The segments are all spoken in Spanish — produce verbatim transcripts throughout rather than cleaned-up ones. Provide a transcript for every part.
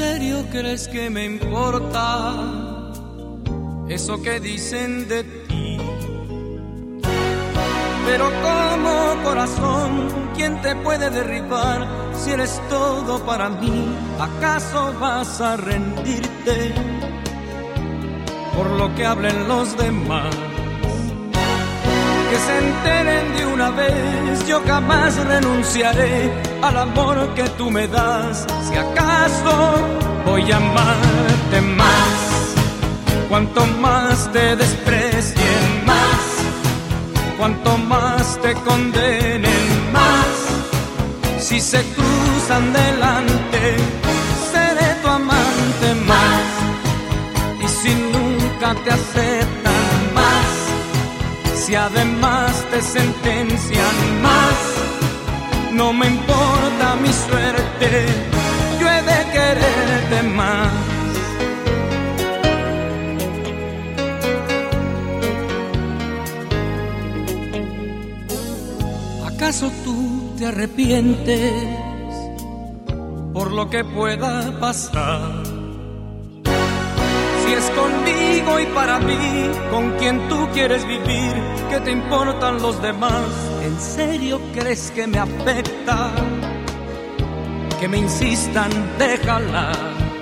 serio crees que me importa eso que dicen de ti? Pero como corazón, ¿quién te puede derribar si eres todo para mí? ¿Acaso vas a rendirte por lo que hablen los demás? Que se enteren de una vez, yo jamás renunciaré al amor que tú me das. Si acaso voy a amarte más, cuanto más te desprecien más, cuanto más te condenen más. Si se cruzan delante, seré tu amante más. Y si nunca te aceptan más, si además te sentencian más, no me importa mi suerte, yo he de quererte más. ¿Acaso tú te arrepientes por lo que pueda pasar? Si es conmigo y para mí, con quien tú quieres vivir, ¿qué te importan los demás? ¿En serio crees que me afecta que me insistan, déjala?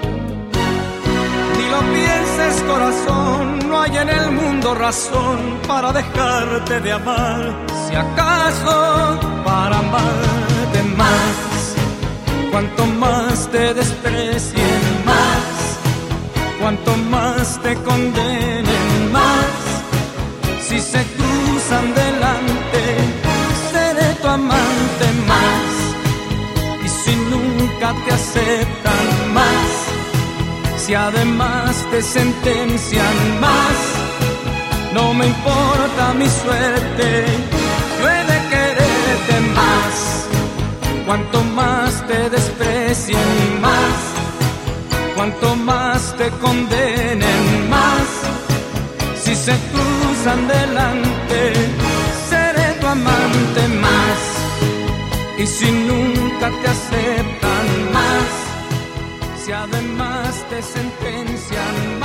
Ni lo pienses, corazón, no hay en el mundo razón para dejarte de amar. Si acaso para amarte más, cuanto más te desprecien más, cuanto más te condenen más. Si se cruzan delante, seré tu amante más. Y si nunca te aceptan más, si además te sentencian más, no me importa mi suerte, yo he de quererte más. Cuanto más te desprecien más, cuanto más te condenen más. Si se cruzan delante, seré tu amante más. Y si nunca te aceptan más, si además te sentencian